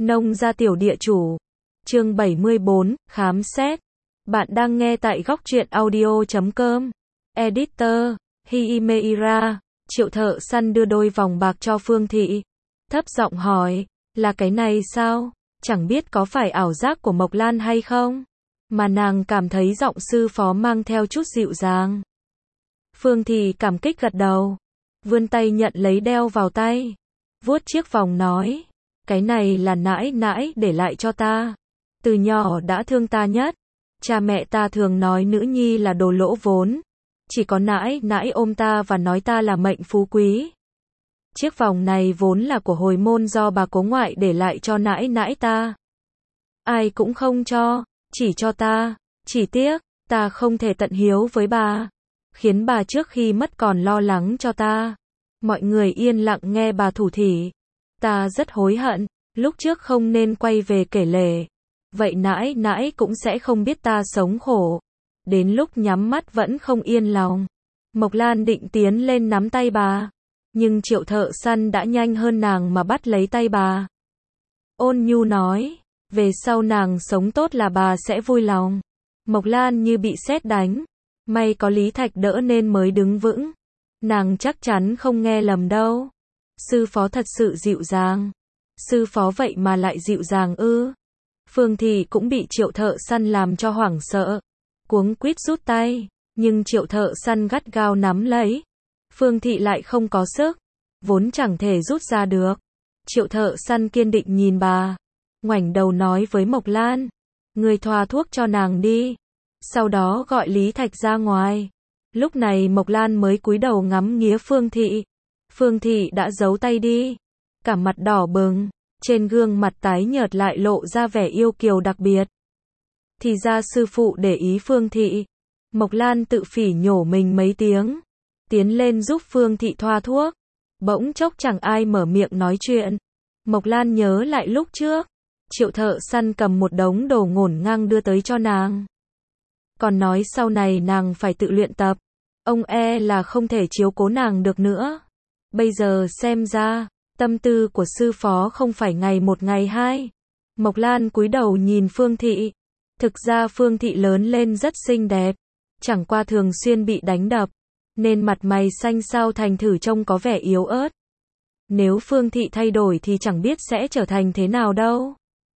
Nông gia tiểu địa chủ. Chương 74, khám xét. Bạn đang nghe tại góc truyện audio.com. Editor, Himeira. Triệu thợ săn đưa đôi vòng bạc cho Phương Thị. Thấp giọng hỏi, là cái này sao? Chẳng biết có phải ảo giác của Mộc Lan hay không? Mà nàng cảm thấy giọng sư phó mang theo chút dịu dàng. Phương Thị cảm kích gật đầu. Vươn tay nhận lấy đeo vào tay. Vuốt chiếc vòng nói, cái này là nãi nãi để lại cho ta. Từ nhỏ đã thương ta nhất. Cha mẹ ta thường nói nữ nhi là đồ lỗ vốn. Chỉ có nãi nãi ôm ta và nói ta là mệnh phú quý. Chiếc vòng này vốn là của hồi môn do bà cố ngoại để lại cho nãi nãi ta. Ai cũng không cho, chỉ cho ta. Chỉ tiếc, ta không thể tận hiếu với bà. Khiến bà trước khi mất còn lo lắng cho ta. Mọi người yên lặng nghe bà thủ thỉ. Ta rất hối hận, lúc trước không nên quay về kể lể. Vậy nãi nãi cũng sẽ không biết ta sống khổ. Đến lúc nhắm mắt vẫn không yên lòng. Mộc Lan định tiến lên nắm tay bà. Nhưng Triệu thợ săn đã nhanh hơn nàng mà bắt lấy tay bà. Ôn nhu nói, về sau nàng sống tốt là bà sẽ vui lòng. Mộc Lan như bị sét đánh. May có Lý Thạch đỡ nên mới đứng vững. Nàng chắc chắn không nghe lầm đâu. Sư phó thật sự dịu dàng. Sư phó vậy mà lại dịu dàng ư? Phương Thị cũng bị Triệu thợ săn làm cho hoảng sợ. Cuống quýt rút tay. Nhưng Triệu thợ săn gắt gao nắm lấy. Phương Thị lại không có sức. Vốn chẳng thể rút ra được. Triệu thợ săn kiên định nhìn bà. Ngoảnh đầu nói với Mộc Lan. Người thoa thuốc cho nàng đi. Sau đó gọi Lý Thạch ra ngoài. Lúc này Mộc Lan mới cúi đầu ngắm nghía Phương Thị. Phương Thị đã giấu tay đi. Cả mặt đỏ bừng. Trên gương mặt tái nhợt lại lộ ra vẻ yêu kiều đặc biệt. Thì ra sư phụ để ý Phương Thị. Mộc Lan tự phỉ nhổ mình mấy tiếng. Tiến lên giúp Phương Thị thoa thuốc. Bỗng chốc chẳng ai mở miệng nói chuyện. Mộc Lan nhớ lại lúc trước. Triệu thợ săn cầm một đống đồ ngổn ngang đưa tới cho nàng. Còn nói sau này nàng phải tự luyện tập. Ông là không thể chiếu cố nàng được nữa. Bây giờ xem ra, tâm tư của sư phó không phải ngày một ngày hai. Mộc Lan cúi đầu nhìn Phương Thị. Thực ra Phương Thị lớn lên rất xinh đẹp. Chẳng qua thường xuyên bị đánh đập. Nên mặt mày xanh xao thành thử trông có vẻ yếu ớt. Nếu Phương Thị thay đổi thì chẳng biết sẽ trở thành thế nào đâu.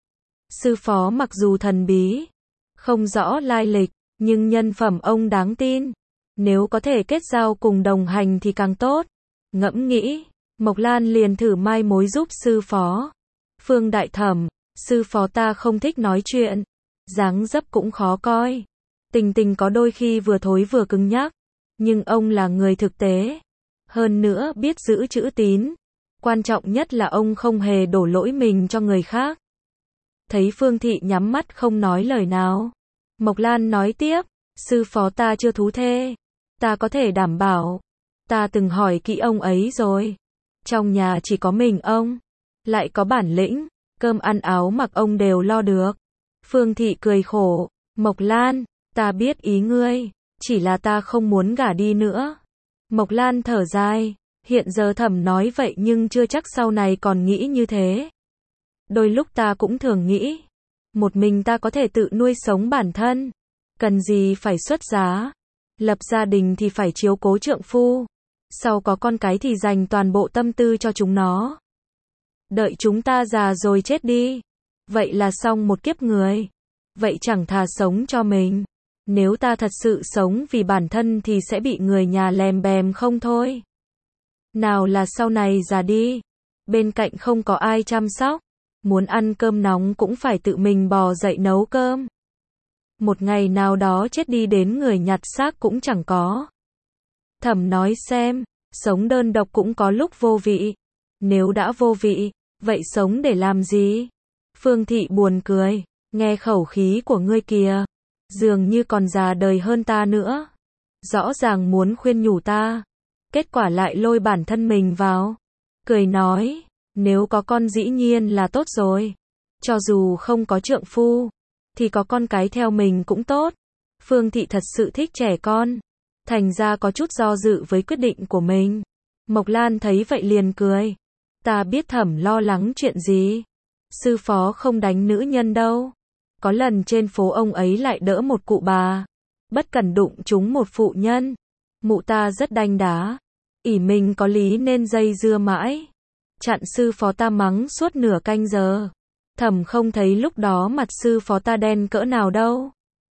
Sư phó mặc dù thần bí, không rõ lai lịch, nhưng nhân phẩm ông đáng tin. Nếu có thể kết giao cùng đồng hành thì càng tốt. Ngẫm nghĩ, Mộc Lan liền thử mai mối giúp sư phó. Phương đại thẩm, sư phó ta không thích nói chuyện. Dáng dấp cũng khó coi. Tình tình có đôi khi vừa thối vừa cứng nhắc. Nhưng ông là người thực tế. Hơn nữa biết giữ chữ tín. Quan trọng nhất là ông không hề đổ lỗi mình cho người khác. Thấy Phương Thị nhắm mắt không nói lời nào. Mộc Lan nói tiếp, sư phó ta chưa thú thê. Ta có thể đảm bảo. Ta từng hỏi kỹ ông ấy rồi. Trong nhà chỉ có mình ông. Lại có bản lĩnh. Cơm ăn áo mặc ông đều lo được. Phương Thị cười khổ. Mộc Lan, ta biết ý ngươi. Chỉ là ta không muốn gả đi nữa. Mộc Lan thở dài. Hiện giờ thẩm nói vậy nhưng chưa chắc sau này còn nghĩ như thế. Đôi lúc ta cũng thường nghĩ. Một mình ta có thể tự nuôi sống bản thân. Cần gì phải xuất giá. Lập gia đình thì phải chiếu cố trượng phu. Sau có con cái thì dành toàn bộ tâm tư cho chúng nó. Đợi chúng ta già rồi chết đi. Vậy là xong một kiếp người. Vậy chẳng thà sống cho mình. Nếu ta thật sự sống vì bản thân thì sẽ bị người nhà lèm bèm không thôi. Nào là sau này già đi. Bên cạnh không có ai chăm sóc. Muốn ăn cơm nóng cũng phải tự mình bò dậy nấu cơm. Một ngày nào đó chết đi đến người nhặt xác cũng chẳng có. Thẩm nói xem, sống đơn độc cũng có lúc vô vị. Nếu đã vô vị, vậy sống để làm gì? Phương Thị buồn cười, nghe khẩu khí của ngươi kìa. Dường như còn già đời hơn ta nữa. Rõ ràng muốn khuyên nhủ ta. Kết quả lại lôi bản thân mình vào. Cười nói, nếu có con dĩ nhiên là tốt rồi. Cho dù không có trượng phu, thì có con cái theo mình cũng tốt. Phương Thị thật sự thích trẻ con. Thành ra có chút do dự với quyết định của mình. Mộc Lan thấy vậy liền cười. Ta biết thẩm lo lắng chuyện gì. Sư phó không đánh nữ nhân đâu. Có lần trên phố ông ấy lại đỡ một cụ bà, bất cẩn đụng trúng một phụ nhân. Mụ ta rất đanh đá, ỷ mình có lý nên dây dưa mãi, chặn sư phó ta mắng suốt nửa canh giờ. Thẩm không thấy lúc đó mặt sư phó ta đen cỡ nào đâu.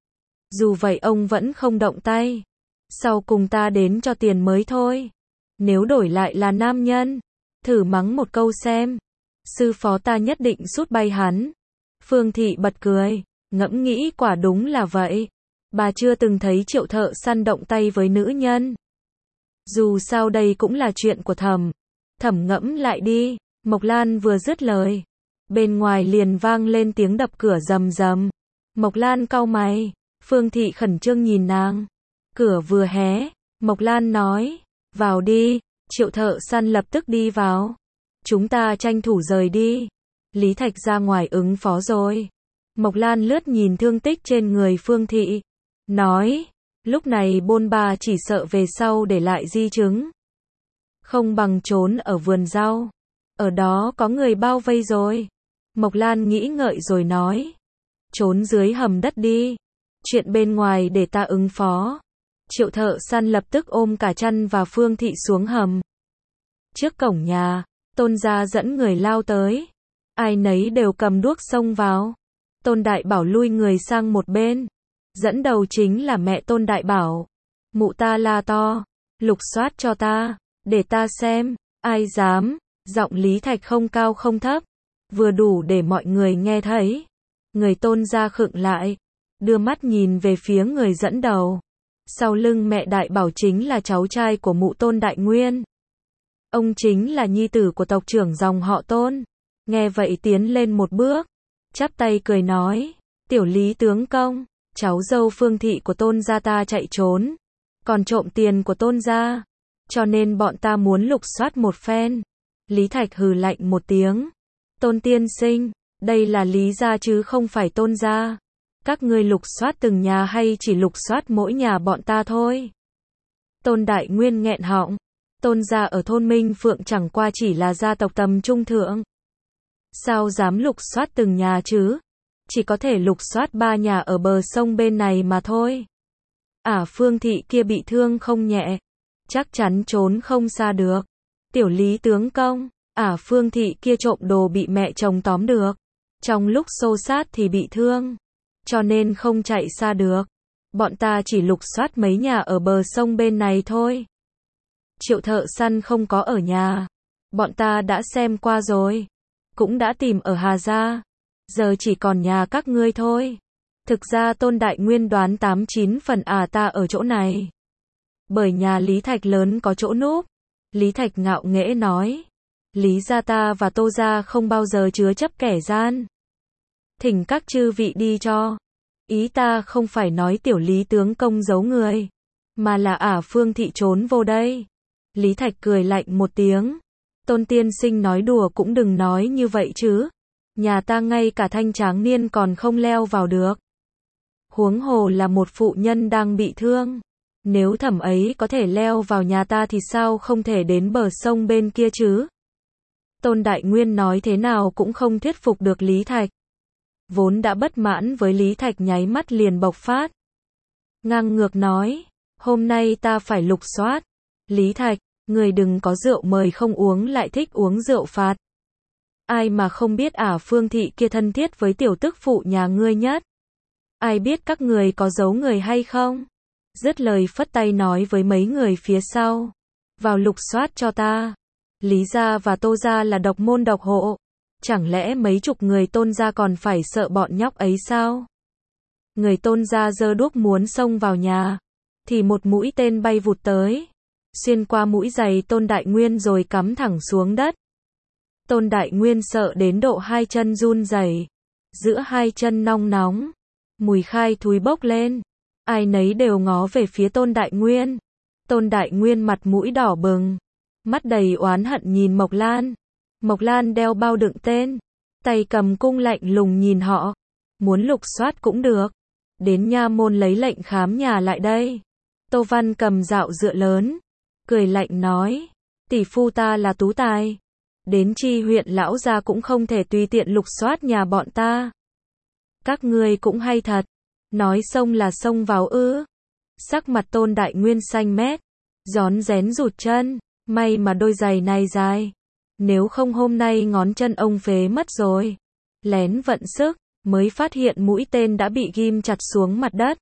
Dù vậy ông vẫn không động tay. Sau cùng ta đến cho tiền mới thôi. Nếu đổi lại là nam nhân, thử mắng một câu xem. Sư phó ta nhất định sút bay hắn. Phương Thị bật cười, ngẫm nghĩ quả đúng là vậy. Bà chưa từng thấy Triệu thợ săn động tay với nữ nhân. Dù sao đây cũng là chuyện của Thẩm. Thẩm ngẫm lại đi. Mộc Lan vừa dứt lời, bên ngoài liền vang lên tiếng đập cửa rầm rầm. Mộc Lan cau mày, Phương Thị khẩn trương nhìn nàng. Cửa vừa hé, Mộc Lan nói, vào đi. Triệu thợ săn lập tức đi vào. Chúng ta tranh thủ rời đi. Lý Thạch ra ngoài ứng phó rồi. Mộc Lan lướt nhìn thương tích trên người Phương Thị, nói, lúc này bôn ba chỉ sợ về sau để lại di chứng. Không bằng trốn ở vườn rau. Ở đó có người bao vây rồi. Mộc Lan nghĩ ngợi rồi nói, trốn dưới hầm đất đi. Chuyện bên ngoài để ta ứng phó. Triệu thợ săn lập tức ôm cả chăn và Phương Thị xuống hầm. Trước cổng nhà, Tôn gia dẫn người lao tới. Ai nấy đều cầm đuốc xông vào. Tôn Đại Bảo lui người sang một bên. Dẫn đầu chính là mẹ Tôn Đại Bảo. Mụ ta la to, lục soát cho ta, để ta xem, ai dám. Giọng Lý Thạch không cao không thấp, vừa đủ để mọi người nghe thấy. Người Tôn gia khựng lại, đưa mắt nhìn về phía người dẫn đầu. Sau lưng mẹ Đại Bảo chính là cháu trai của mụ Tôn Đại Nguyên. Ông chính là nhi tử của tộc trưởng dòng họ Tôn. Nghe vậy tiến lên một bước, chắp tay cười nói, tiểu Lý tướng công, cháu dâu Phương Thị của Tôn gia ta chạy trốn, còn trộm tiền của Tôn gia, cho nên bọn ta muốn lục soát một phen. Lý Thạch hừ lạnh một tiếng, Tôn tiên sinh, đây là Lý gia chứ không phải Tôn gia. Các ngươi lục soát từng nhà hay chỉ lục soát mỗi nhà bọn ta thôi? Tôn Đại Nguyên nghẹn họng, Tôn gia ở thôn Minh Phượng chẳng qua chỉ là gia tộc tầm trung thượng. Sao dám lục soát từng nhà chứ? Chỉ có thể lục soát 3 nhà ở bờ sông bên này mà thôi. Phương Thị kia bị thương không nhẹ, chắc chắn trốn không xa được. Tiểu Lý tướng công, Phương Thị kia trộm đồ bị mẹ chồng tóm được. Trong lúc xô sát thì bị thương, cho nên không chạy xa được. Bọn ta chỉ lục soát mấy nhà ở bờ sông bên này thôi. Triệu thợ săn không có ở nhà. Bọn ta đã xem qua rồi. Cũng đã tìm ở Hà Gia. Giờ chỉ còn nhà các ngươi thôi. Thực ra Tôn Đại Nguyên đoán 89 phần ta ở chỗ này. Bởi nhà Lý Thạch lớn có chỗ núp. Lý Thạch ngạo nghễ nói, Lý gia ta và Tô gia không bao giờ chứa chấp kẻ gian. Thỉnh các chư vị đi cho. Ý ta không phải nói tiểu Lý tướng công giấu người, mà là Phương Thị trốn vô đây. Lý Thạch cười lạnh một tiếng. Tôn tiên sinh nói đùa cũng đừng nói như vậy chứ. Nhà ta ngay cả thanh tráng niên còn không leo vào được. Huống hồ là một phụ nhân đang bị thương. Nếu Thẩm ấy có thể leo vào nhà ta thì sao không thể đến bờ sông bên kia chứ? Tôn Đại Nguyên nói thế nào cũng không thuyết phục được Lý Thạch. Vốn đã bất mãn với Lý Thạch nháy mắt liền bộc phát. Ngang ngược nói, hôm nay ta phải lục soát. Lý Thạch, người đừng có rượu mời không uống lại thích uống rượu phạt. Ai mà không biết Phương Thị kia thân thiết với tiểu tức phụ nhà ngươi nhất. Ai biết các người có giấu người hay không? Dứt lời phất tay nói với mấy người phía sau, vào lục soát cho ta. Lý gia và Tô gia là độc môn độc hộ. Chẳng lẽ mấy chục người Tôn gia còn phải sợ bọn nhóc ấy sao? Người Tôn gia giơ đuốc muốn xông vào nhà, thì một mũi tên bay vụt tới, xuyên qua mũi giày Tôn Đại Nguyên rồi cắm thẳng xuống đất. Tôn Đại Nguyên sợ đến độ hai chân run rẩy, giữa hai chân nong nóng, mùi khai thúi bốc lên. Ai nấy đều ngó về phía Tôn Đại Nguyên. Tôn Đại Nguyên mặt mũi đỏ bừng, mắt đầy oán hận nhìn Mộc Lan. Mộc Lan đeo bao đựng tên, tay cầm cung lạnh lùng nhìn họ. Muốn lục soát cũng được. Đến nha môn lấy lệnh khám nhà lại đây. Tô Văn cầm dạo dựa lớn, cười lạnh nói, tỷ phu ta là tú tài. Đến chi huyện lão gia cũng không thể tùy tiện lục soát nhà bọn ta. Các ngươi cũng hay thật. Nói xông là xông vào ư. Sắc mặt Tôn Đại Nguyên xanh mét. Rón rén rụt chân. May mà đôi giày này dài. Nếu không hôm nay ngón chân ông phế mất rồi. Lén vận sức, mới phát hiện mũi tên đã bị ghim chặt xuống mặt đất.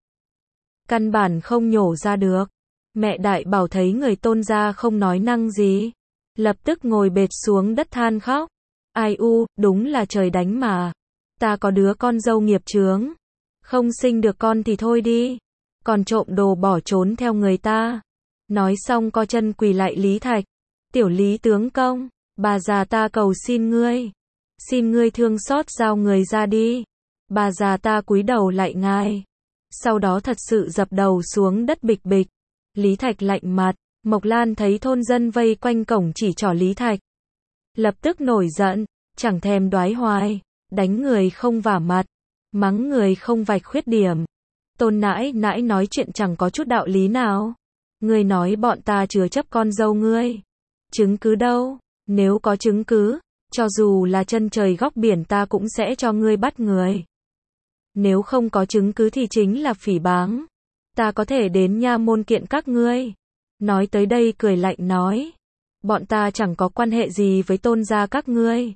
Căn bản không nhổ ra được. Mẹ Đại Bảo thấy người Tôn gia không nói năng gì. Lập tức ngồi bệt xuống đất than khóc. Ai u, đúng là trời đánh mà. Ta có đứa con dâu nghiệp chướng. Không sinh được con thì thôi đi. Còn trộm đồ bỏ trốn theo người ta. Nói xong co chân quỳ lại Lý Thạch. Tiểu Lý tướng công, bà già ta cầu xin ngươi. Xin ngươi thương xót giao người ra đi. Bà già ta cúi đầu lại ngài. Sau đó thật sự dập đầu xuống đất bịch bịch. Lý Thạch lạnh mặt. Mộc Lan thấy thôn dân vây quanh cổng chỉ trỏ Lý Thạch. Lập tức nổi giận. Chẳng thèm đoái hoài. Đánh người không vả mặt. Mắng người không vạch khuyết điểm. Tôn nãi nãi nói chuyện chẳng có chút đạo lý nào. Ngươi nói bọn ta chứa chấp con dâu ngươi. Chứng cứ đâu? Nếu có chứng cứ, cho dù là chân trời góc biển ta cũng sẽ cho ngươi bắt người. Nếu không có chứng cứ thì chính là phỉ báng. Ta có thể đến nha môn kiện các ngươi. Nói tới đây cười lạnh nói. Bọn ta chẳng có quan hệ gì với Tôn gia các ngươi.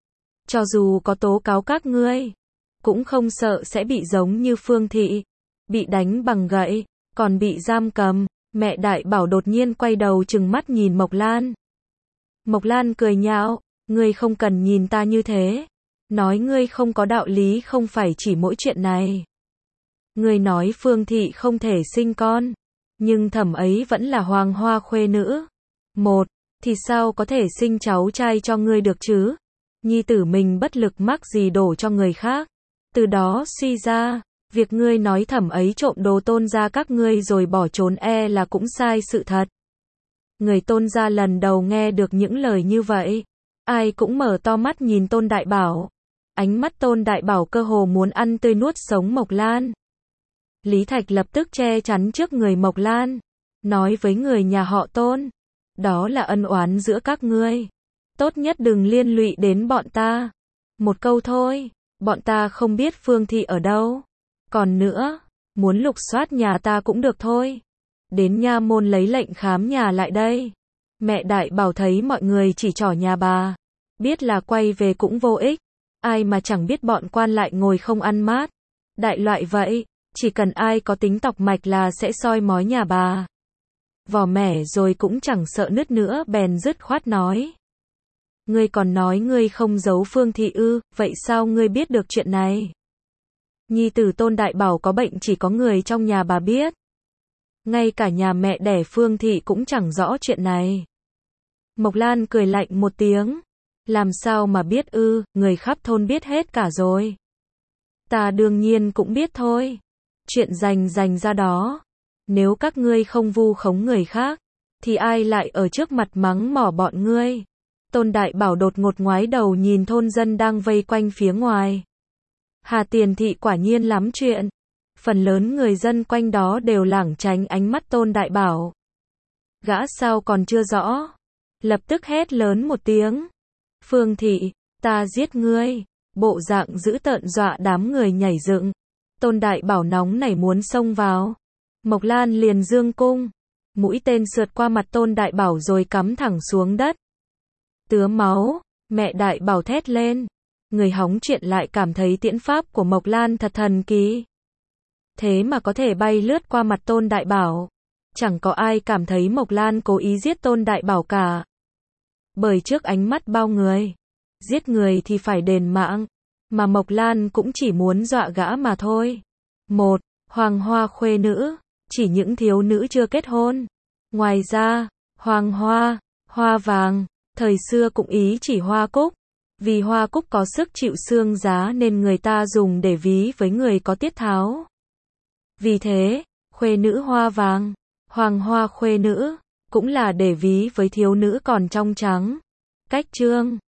Cho dù có tố cáo các ngươi, cũng không sợ sẽ bị giống như Phương Thị. Bị đánh bằng gậy, còn bị giam cầm. Mẹ Đại Bảo đột nhiên quay đầu trừng mắt nhìn Mộc Lan. Mộc Lan cười nhạo, ngươi không cần nhìn ta như thế. Nói ngươi không có đạo lý không phải chỉ mỗi chuyện này. Ngươi nói Phương Thị không thể sinh con, nhưng thẩm ấy vẫn là hoàng hoa khuê nữ. Một, thì sao có thể sinh cháu trai cho ngươi được chứ? Nhi tử mình bất lực mắc gì đổ cho người khác. Từ đó suy ra, việc ngươi nói thẩm ấy trộm đồ Tôn gia các ngươi rồi bỏ trốn là cũng sai sự thật. Người Tôn gia lần đầu nghe được những lời như vậy. Ai cũng mở to mắt nhìn Tôn Đại Bảo. Ánh mắt Tôn Đại Bảo cơ hồ muốn ăn tươi nuốt sống Mộc Lan. Lý Thạch lập tức che chắn trước người Mộc Lan. Nói với người nhà họ Tôn. Đó là ân oán giữa các ngươi. Tốt nhất đừng liên lụy đến bọn ta. Một câu thôi. Bọn ta không biết Phương Thị ở đâu. Còn nữa, muốn lục soát nhà ta cũng được thôi. Đến nha môn lấy lệnh khám nhà lại đây. Mẹ Đại Bảo thấy mọi người chỉ trỏ nhà bà. Biết là quay về cũng vô ích. Ai mà chẳng biết bọn quan lại ngồi không ăn mát. Đại loại vậy, chỉ cần ai có tính tọc mạch là sẽ soi mói nhà bà. Vò mẻ rồi cũng chẳng sợ nứt nữa bèn dứt khoát nói. Ngươi còn nói ngươi không giấu Phương Thị ư, vậy sao ngươi biết được chuyện này? Nhi tử Tôn Đại Bảo có bệnh chỉ có người trong nhà bà biết. Ngay cả nhà mẹ đẻ Phương Thị cũng chẳng rõ chuyện này. Mộc Lan cười lạnh một tiếng. Làm sao mà biết ư, người khắp thôn biết hết cả rồi. Ta đương nhiên cũng biết thôi. Chuyện rành ra đó. Nếu các ngươi không vu khống người khác, thì ai lại ở trước mặt mắng mỏ bọn ngươi? Tôn Đại Bảo đột ngột ngoái đầu nhìn thôn dân đang vây quanh phía ngoài. Hà Tiền Thị quả nhiên lắm chuyện. Phần lớn người dân quanh đó đều lảng tránh ánh mắt Tôn Đại Bảo. Gã sao còn chưa rõ. Lập tức hét lớn một tiếng. Phương Thị, ta giết ngươi. Bộ dạng dữ tợn dọa đám người nhảy dựng. Tôn Đại Bảo nóng nảy muốn xông vào. Mộc Lan liền dương cung. Mũi tên sượt qua mặt Tôn Đại Bảo rồi cắm thẳng xuống đất. Tứa máu, mẹ Đại Bảo thét lên. Người hóng chuyện lại cảm thấy tiễn pháp của Mộc Lan thật thần kỳ. Thế mà có thể bay lướt qua mặt Tôn Đại Bảo. Chẳng có ai cảm thấy Mộc Lan cố ý giết Tôn Đại Bảo cả. Bởi trước ánh mắt bao người, giết người thì phải đền mạng. Mà Mộc Lan cũng chỉ muốn dọa gã mà thôi. Một, hoàng hoa khuê nữ, chỉ những thiếu nữ chưa kết hôn. Ngoài ra, hoàng hoa, hoa vàng, thời xưa cũng ý chỉ hoa cúc. Vì hoa cúc có sức chịu xương giá nên người ta dùng để ví với người có tiết tháo. Vì thế, khuê nữ hoa vàng, hoàng hoa khuê nữ, cũng là để ví với thiếu nữ còn trong trắng. Cách chương